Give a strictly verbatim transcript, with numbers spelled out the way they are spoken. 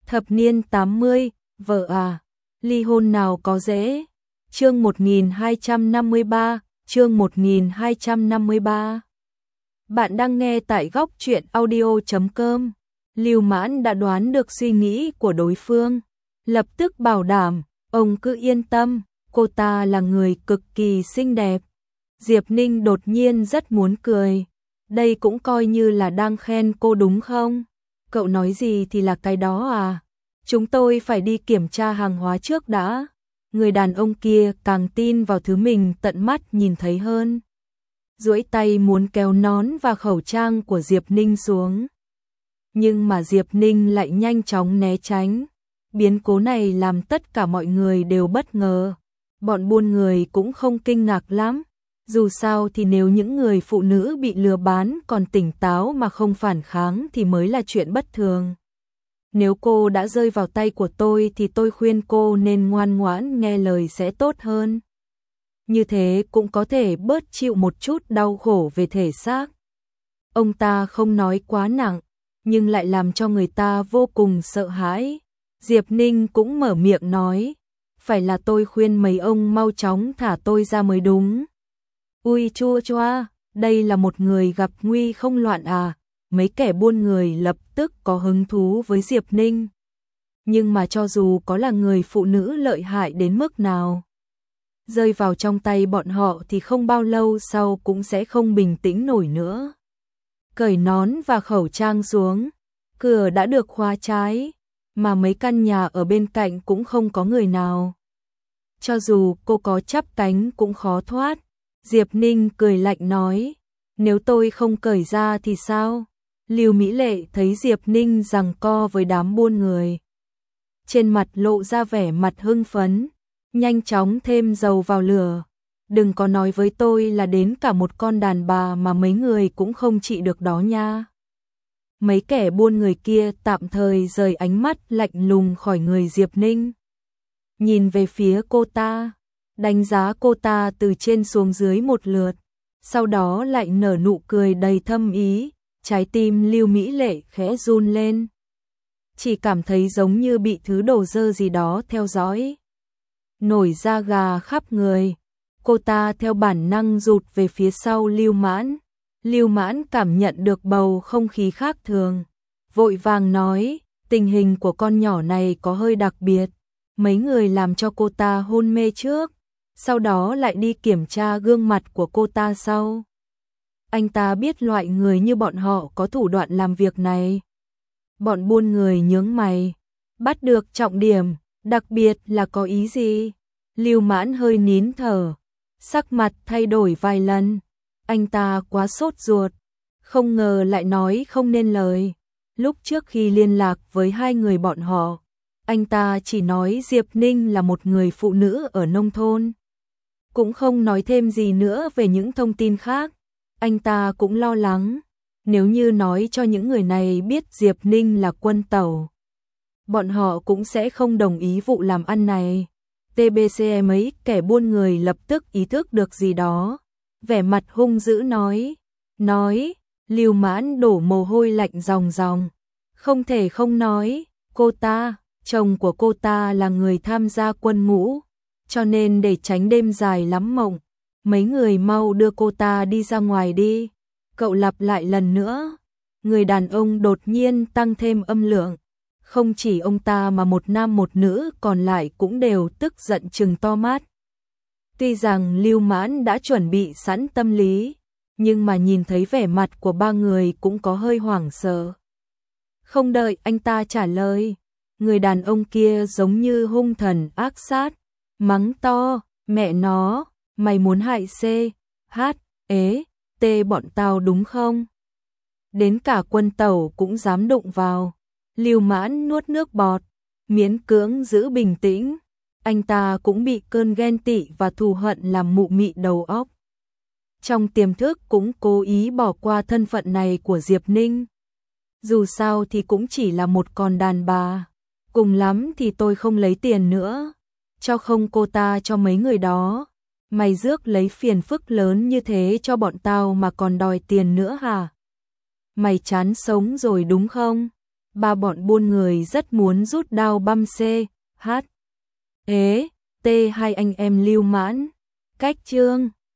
Thập niên tám mươi, vợ à, ly hôn nào có dễ. Chương một nghìn hai trăm năm mươi ba, chương một nghìn hai trăm năm mươi ba. Bạn đang nghe tại góc truyện audio chấm com. Lưu Mãn đã đoán được suy nghĩ của đối phương, lập tức bảo đảm, ông cứ yên tâm, cô ta là người cực kỳ xinh đẹp. Diệp Ninh đột nhiên rất muốn cười, đây cũng coi như là đang khen cô đúng không? Cậu nói gì thì là cái đó à? Chúng tôi phải đi kiểm tra hàng hóa trước đã. Người đàn ông kia càng tin vào thứ mình tận mắt nhìn thấy hơn. Duỗi tay muốn kéo nón và khẩu trang của Diệp Ninh xuống. Nhưng mà Diệp Ninh lại nhanh chóng né tránh. Biến cố này làm tất cả mọi người đều bất ngờ. Bọn buôn người cũng không kinh ngạc lắm. Dù sao thì nếu những người phụ nữ bị lừa bán còn tỉnh táo mà không phản kháng thì mới là chuyện bất thường. Nếu cô đã rơi vào tay của tôi thì tôi khuyên cô nên ngoan ngoãn nghe lời sẽ tốt hơn. Như thế cũng có thể bớt chịu một chút đau khổ về thể xác. Ông ta không nói quá nặng, nhưng lại làm cho người ta vô cùng sợ hãi. Diệp Ninh cũng mở miệng nói, phải là tôi khuyên mấy ông mau chóng thả tôi ra mới đúng. Ui chua choa, đây là một người gặp nguy không loạn à? Mấy kẻ buôn người lập tức có hứng thú với Diệp Ninh. Nhưng mà cho dù có là người phụ nữ lợi hại đến mức nào, rơi vào trong tay bọn họ thì không bao lâu sau cũng sẽ không bình tĩnh nổi nữa. Cởi nón và khẩu trang xuống, cửa đã được khóa trái, mà mấy căn nhà ở bên cạnh cũng không có người nào. Cho dù cô có chắp cánh cũng khó thoát. Diệp Ninh cười lạnh nói, nếu tôi không cởi ra thì sao? Lưu Mỹ Lệ thấy Diệp Ninh giằng co với đám buôn người, trên mặt lộ ra vẻ mặt hưng phấn, nhanh chóng thêm dầu vào lửa. Đừng có nói với tôi là đến cả một con đàn bà mà mấy người cũng không trị được đó nha. Mấy kẻ buôn người kia tạm thời rời ánh mắt lạnh lùng khỏi người Diệp Ninh, nhìn về phía cô ta, đánh giá cô ta từ trên xuống dưới một lượt, sau đó lại nở nụ cười đầy thâm ý. Trái tim Lưu Mỹ Lệ khẽ run lên, chỉ cảm thấy giống như bị thứ đồ dơ gì đó theo dõi, nổi da gà khắp người. Cô ta theo bản năng rụt về phía sau Lưu Mãn. Lưu Mãn cảm nhận được bầu không khí khác thường, vội vàng nói, tình hình của con nhỏ này có hơi đặc biệt. Mấy người làm cho cô ta hôn mê trước, sau đó lại đi kiểm tra gương mặt của cô ta sau. Anh ta biết loại người như bọn họ có thủ đoạn làm việc này. Bọn buôn người nhướng mày, bắt được trọng điểm, đặc biệt là có ý gì? Lưu Mãn hơi nín thở, sắc mặt thay đổi vài lần. Anh ta quá sốt ruột, không ngờ lại nói không nên lời. Lúc trước khi liên lạc với hai người bọn họ, anh ta chỉ nói Diệp Ninh là một người phụ nữ ở nông thôn, cũng không nói thêm gì nữa về những thông tin khác. Anh ta cũng lo lắng, nếu như nói cho những người này biết Diệp Ninh là quân tẩu, bọn họ cũng sẽ không đồng ý vụ làm ăn này. tê bê xê mấy kẻ buôn người lập tức ý thức được gì đó, vẻ mặt hung dữ nói, nói, Lưu Mãn đổ mồ hôi lạnh ròng ròng, không thể không nói, cô ta, chồng của cô ta là người tham gia quân ngũ, cho nên để tránh đêm dài lắm mộng, mấy người mau đưa cô ta đi ra ngoài đi. Cậu lặp lại lần nữa. Người đàn ông đột nhiên tăng thêm âm lượng. Không chỉ ông ta mà một nam một nữ còn lại cũng đều tức giận trừng to mắt. Tuy rằng Lưu Mãn đã chuẩn bị sẵn tâm lý, nhưng mà nhìn thấy vẻ mặt của ba người cũng có hơi hoảng sợ. Không đợi anh ta trả lời, người đàn ông kia giống như hung thần ác sát, mắng to, mẹ nó, mày muốn hại C, H, ế, T bọn tao đúng không? Đến cả quân tẩu cũng dám đụng vào. Lưu Mãn nuốt nước bọt, miễn cưỡng giữ bình tĩnh. Anh ta cũng bị cơn ghen tị và thù hận làm mụ mị đầu óc. Trong tiềm thức cũng cố ý bỏ qua thân phận này của Diệp Ninh. Dù sao thì cũng chỉ là một con đàn bà. Cùng lắm thì tôi không lấy tiền nữa, cho không cô ta cho mấy người đó. Mày rước lấy phiền phức lớn như thế cho bọn tao mà còn đòi tiền nữa hả? Mày chán sống rồi đúng không? ba bọn buôn người rất muốn rút đao băm C, H, ế, T hai anh em Lưu Mãn. Cách chương